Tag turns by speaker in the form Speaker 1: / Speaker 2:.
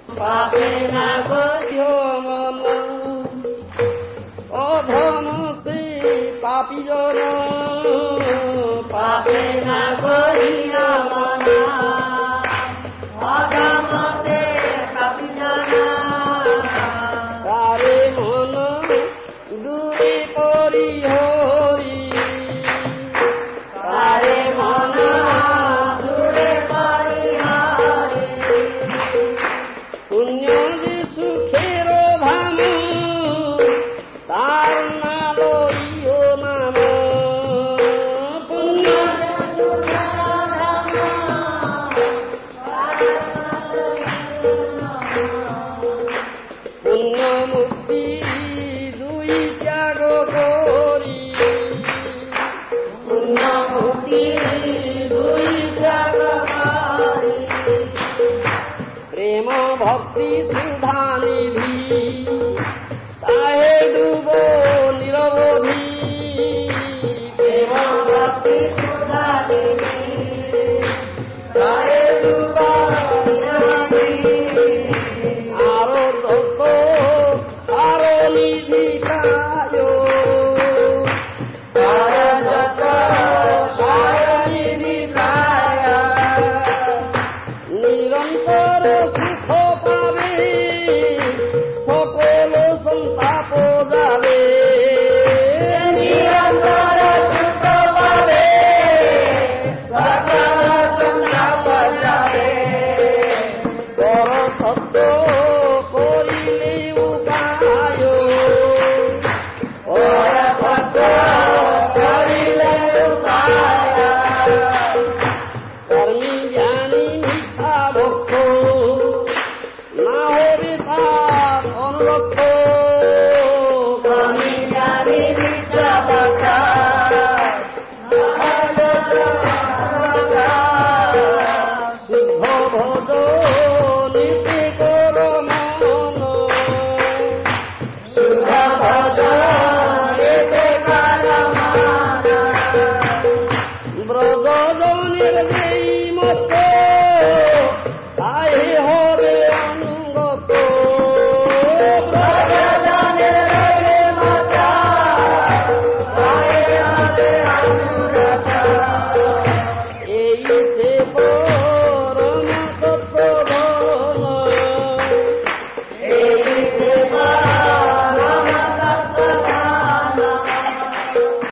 Speaker 1: পাবে না গো মন অধম সে পাপী জন পাবে না গরিয়া মন অধম সে পাপী জন তারে মন দূরে পরি হরি তারে মন দূরে পরি হরি পুণ্য যে সুখের ধাম তার না লইও নাম পুণ্য যে সুখের ধাম পুণ্য মুক্তি দুই ত্যাগ করি পুণ্য মুক্তি দুই ত্যাগ করি প্রেম ভক্তি সুধা নিধি তাহে ডুব নিরবধি প্রেম ভক্তি সুধা নিধি তাহে ডুব নিরবধি আরো তত্ত্ব আরো নিধি কায় নিরন্তর সুখ পাবে সকল সন্তাপ যাবে নিরন্তর সুখ পাবে সকল সন্তাপ যাবে পর তত্ত্ব করিলে উপায় পর তত্ত্ব করিলে উপায় কর্মী জ্ঞানী মিথ্যা ভক্ত না হবে তার অনুরক্ত কর্মী জ্ঞানী মিথ্যা ভক্ত সিদ্ধ ভজ নীতি কর মন শুদ্ধ ভজ নীতি কর মন ব্রজ জনের দেই মত